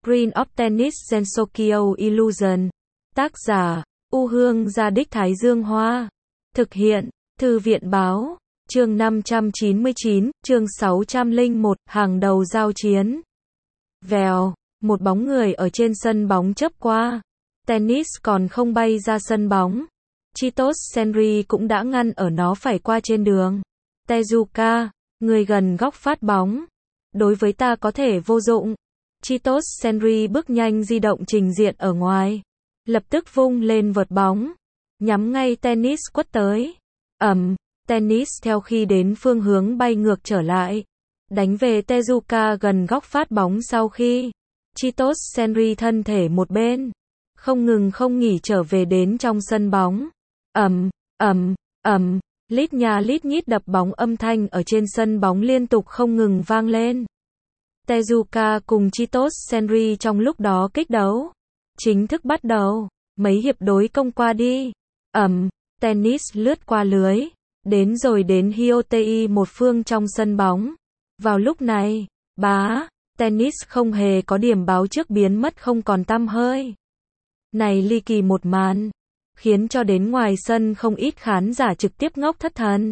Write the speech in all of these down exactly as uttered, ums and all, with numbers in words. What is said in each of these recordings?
Screen of Tennis Gensokyo Illusion. Tác giả, U Hương Gia Đích Thái Dương Hoa. Thực hiện, Thư viện Báo. Chương năm trăm chín mươi chín, chương sáu trăm lẻ một, hàng đầu giao chiến. Vèo, một bóng người ở trên sân bóng chớp qua. Tennis còn không bay ra sân bóng. Chitose Senri cũng đã ngăn ở nó phải qua trên đường. Tezuka, người gần góc phát bóng. Đối với ta có thể vô dụng. Chitose Senri bước nhanh di động trình diện ở ngoài. Lập tức vung lên vợt bóng. Nhắm ngay tennis quất tới. Ầm, tennis theo khi đến phương hướng bay ngược trở lại. Đánh về Tezuka gần góc phát bóng sau khi. Chitose Senri thân thể một bên. Không ngừng không nghỉ trở về đến trong sân bóng. Ầm, ầm, ầm, lít nhà lít nhít đập bóng âm thanh ở trên sân bóng liên tục không ngừng vang lên. Tezuka cùng Chitose Senri trong lúc đó kích đấu. Chính thức bắt đầu, mấy hiệp đối công qua đi. Ầm, tennis lướt qua lưới. Đến rồi đến Hyotei một phương trong sân bóng. Vào lúc này, bá, tennis không hề có điểm báo trước biến mất không còn tăm hơi. Này ly kỳ một màn, khiến cho đến ngoài sân không ít khán giả trực tiếp ngốc thất thần.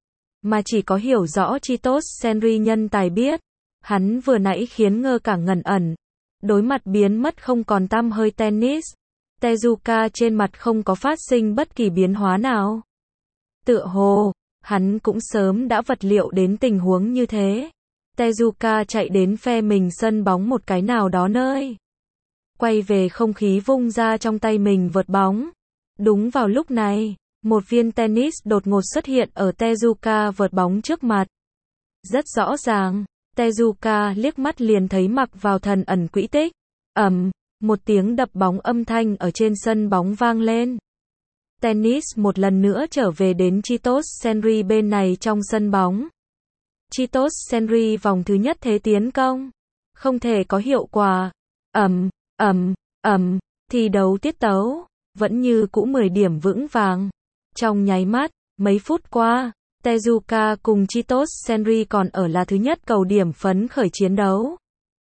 Mà chỉ có hiểu rõ Chitose Senri nhân tài biết, hắn vừa nãy khiến ngơ cả ngẩn ẩn. Đối mặt biến mất không còn tăm hơi tennis, Tezuka trên mặt không có phát sinh bất kỳ biến hóa nào. Tựa hồ, hắn cũng sớm đã vật liệu đến tình huống như thế. Tezuka chạy đến phe mình sân bóng một cái nào đó nơi. Quay về không khí vung ra trong tay mình vợt bóng. Đúng vào lúc này, một viên tennis đột ngột xuất hiện ở Tezuka vợt bóng trước mặt. Rất rõ ràng, Tezuka liếc mắt liền thấy mặc vào thần ẩn quỹ tích. Ầm, một tiếng đập bóng âm thanh ở trên sân bóng vang lên. Tennis một lần nữa trở về đến Chitose Senri bên này trong sân bóng. Chitose Senri vòng thứ nhất thế tiến công. Không thể có hiệu quả. Ầm, ầm, ầm, thi đấu tiết tấu. Vẫn như cũ mười điểm vững vàng. Trong nháy mắt, mấy phút qua, Tezuka cùng Chitose Senri còn ở là thứ nhất cầu điểm phấn khởi chiến đấu.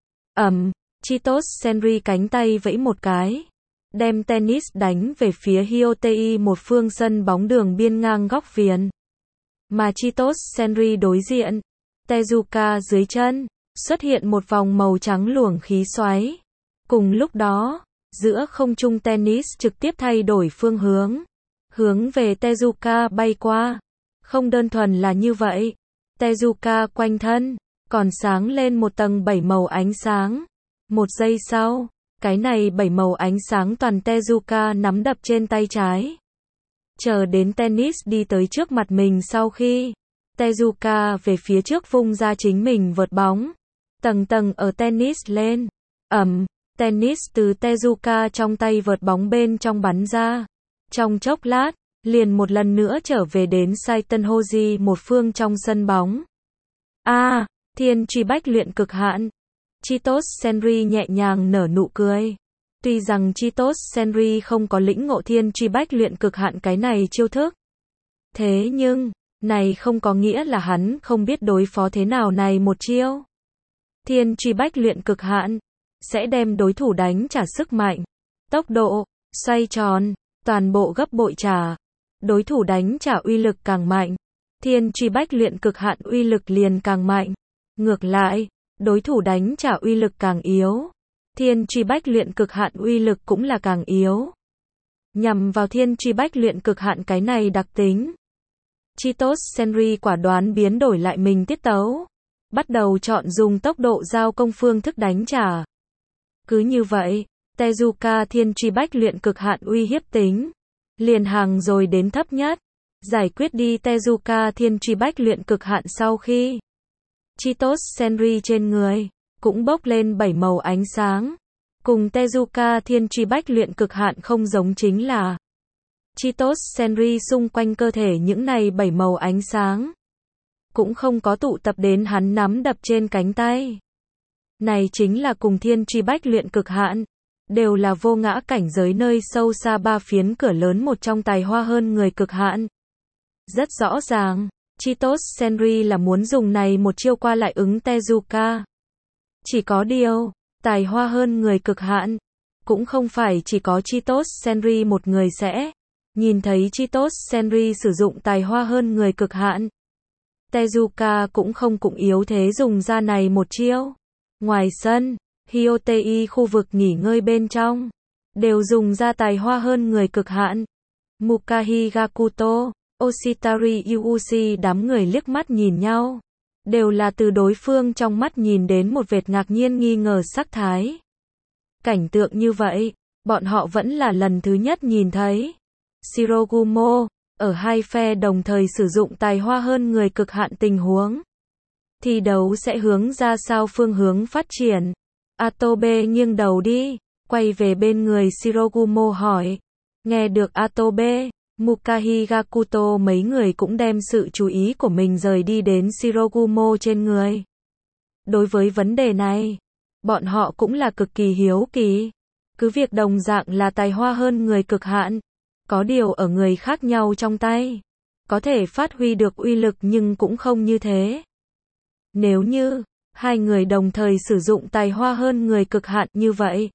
Ầm, Chitose Senri cánh tay vẫy một cái. Đem tennis đánh về phía Hyotei một phương sân bóng đường biên ngang góc viền. Mà Chitose Senri đối diện, Tezuka dưới chân, xuất hiện một vòng màu trắng luồng khí xoáy. Cùng lúc đó, giữa không trung tennis trực tiếp thay đổi phương hướng. Hướng về Tezuka bay qua. Không đơn thuần là như vậy. Tezuka quanh thân, còn sáng lên một tầng bảy màu ánh sáng. Một giây sau, cái này bảy màu ánh sáng toàn Tezuka nắm đập trên tay trái. Chờ đến tennis đi tới trước mặt mình sau khi Tezuka về phía trước vung ra chính mình vợt bóng. Tầng tầng ở tennis lên. Ầm, tennis từ Tezuka trong tay vợt bóng bên trong bắn ra. Trong chốc lát, liền một lần nữa trở về đến Saitenhoji một phương trong sân bóng. A, à, thiên truy bách luyện cực hạn. Chitose Senri nhẹ nhàng nở nụ cười. Tuy rằng Chitose Senri không có lĩnh ngộ thiên truy bách luyện cực hạn cái này chiêu thức. Thế nhưng, này không có nghĩa là hắn không biết đối phó thế nào này một chiêu. Thiên truy bách luyện cực hạn sẽ đem đối thủ đánh trả sức mạnh, tốc độ, xoay tròn, toàn bộ gấp bội trả. Đối thủ đánh trả uy lực càng mạnh, thiên truy bách luyện cực hạn uy lực liền càng mạnh. Ngược lại, đối thủ đánh trả uy lực càng yếu, thiên truy bách luyện cực hạn uy lực cũng là càng yếu. Nhằm vào thiên truy bách luyện cực hạn cái này đặc tính, Chitose Senri quả đoán biến đổi lại mình tiết tấu. Bắt đầu chọn dùng tốc độ giao công phương thức đánh trả. Cứ như vậy, Tezuka thiên truy bách luyện cực hạn uy hiếp tính liền hàng rồi đến thấp nhất. Giải quyết đi Tezuka thiên truy bách luyện cực hạn sau khi Chitose Senri trên người cũng bốc lên bảy màu ánh sáng. Cùng Tezuka thiên truy bách luyện cực hạn không giống chính là Chitose Senri xung quanh cơ thể những này bảy màu ánh sáng cũng không có tụ tập đến hắn nắm đập trên cánh tay. Này chính là cùng thiên truy bách luyện cực hạn, đều là vô ngã cảnh giới nơi sâu xa ba phiến cửa lớn một trong tài hoa hơn người cực hạn. Rất rõ ràng, Chitose Senri là muốn dùng này một chiêu qua lại ứng Tezuka. Chỉ có điều, Tài hoa hơn người cực hạn. Cũng không phải chỉ có Chitos Senri một người sẽ nhìn thấy Chitos Senri sử dụng tài hoa hơn người cực hạn. Tezuka cũng không cũng yếu thế dùng ra này một chiêu. Ngoài sân, Hyotei khu vực nghỉ ngơi bên trong, đều dùng ra tài hoa hơn người cực hạn. Mukahi Gakuto, Oshitari Yuuchi đám người liếc mắt nhìn nhau. Đều là từ đối phương trong mắt nhìn đến một vệt ngạc nhiên nghi ngờ sắc thái. Cảnh tượng như vậy, bọn họ vẫn là lần thứ nhất nhìn thấy. Shirogumo, ở hai phe đồng thời sử dụng tài hoa hơn người cực hạn tình huống. Thi đấu sẽ hướng ra sao phương hướng phát triển? Atobe nghiêng đầu đi, quay về bên người Shirogumo hỏi. Nghe được Atobe, Mukahi Gakuto mấy người cũng đem sự chú ý của mình rời đi đến Shirogumo trên người. Đối với vấn đề này, bọn họ cũng là cực kỳ hiếu kỳ. Cứ việc đồng dạng là tài hoa hơn người cực hạn, có điều ở người khác nhau trong tay, có thể phát huy được uy lực nhưng cũng không như thế. Nếu như hai người đồng thời sử dụng tài hoa hơn người cực hạn như vậy,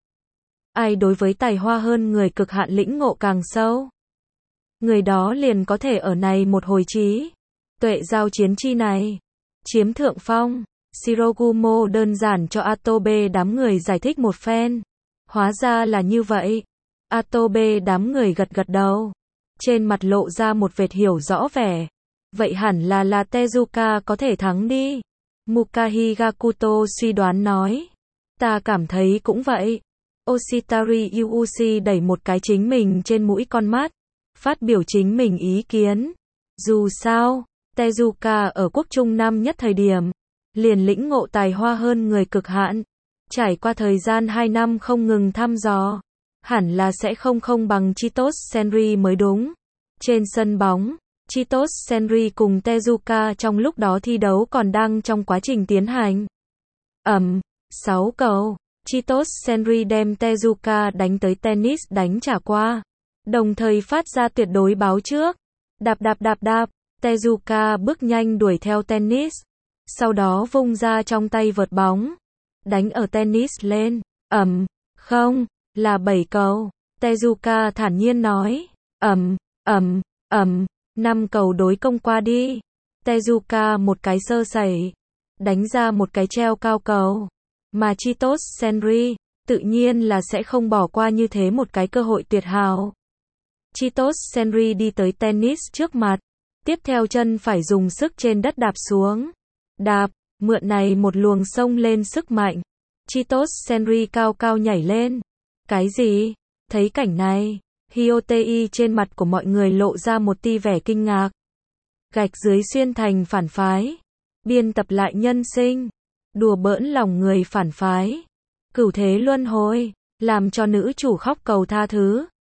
ai đối với tài hoa hơn người cực hạn lĩnh ngộ càng sâu, người đó liền có thể ở này một hồi trí tuệ giao chiến chi này chiếm thượng phong. Shirogumo đơn giản cho Atobe đám người giải thích một phen. Hóa ra là như vậy. Atobe đám người gật gật đầu, trên mặt lộ ra một vệt hiểu rõ vẻ. Vậy hẳn là là Tezuka có thể thắng đi. Mukahi Gakuto suy đoán nói. Ta cảm thấy cũng vậy. Oshitari Yuuchi đẩy một cái chính mình trên mũi con mắt, phát biểu chính mình ý kiến. Dù sao, Tezuka ở quốc trung năm nhất thời điểm, liền lĩnh ngộ tài hoa hơn người cực hạn. Trải qua thời gian hai năm không ngừng thăm dò, hẳn là sẽ không không bằng Chitos Senri mới đúng. Trên sân bóng, Chitos Senri cùng Tezuka trong lúc đó thi đấu còn đang trong quá trình tiến hành. Ầm, sáu cầu, Chitos Senri đem Tezuka đánh tới tennis đánh trả qua, đồng thời phát ra tuyệt đối báo trước. Đạp đạp đạp đạp, Tezuka bước nhanh đuổi theo tennis, sau đó vung ra trong tay vợt bóng, đánh ở tennis lên. Ầm, không, là bảy cầu. Tezuka thản nhiên nói. Ầm, ầm, ầm, năm cầu đối công qua đi. Tezuka một cái sơ sẩy, đánh ra một cái treo cao cầu. Mà Chitos Senri, tự nhiên là sẽ không bỏ qua như thế một cái cơ hội tuyệt hảo. Chitos Senri đi tới tennis trước mặt, tiếp theo chân phải dùng sức trên đất đạp xuống. Đạp, mượn này một luồng sông lên sức mạnh. Chitos Senri cao cao nhảy lên. Cái gì? Thấy cảnh này, Hyotei trên mặt của mọi người lộ ra một tia vẻ kinh ngạc. Gạch dưới xuyên thành phản phái. Biên tập lại nhân sinh. Đùa bỡn lòng người phản phái. Cửu thế luân hồi. Làm cho nữ chủ khóc cầu tha thứ.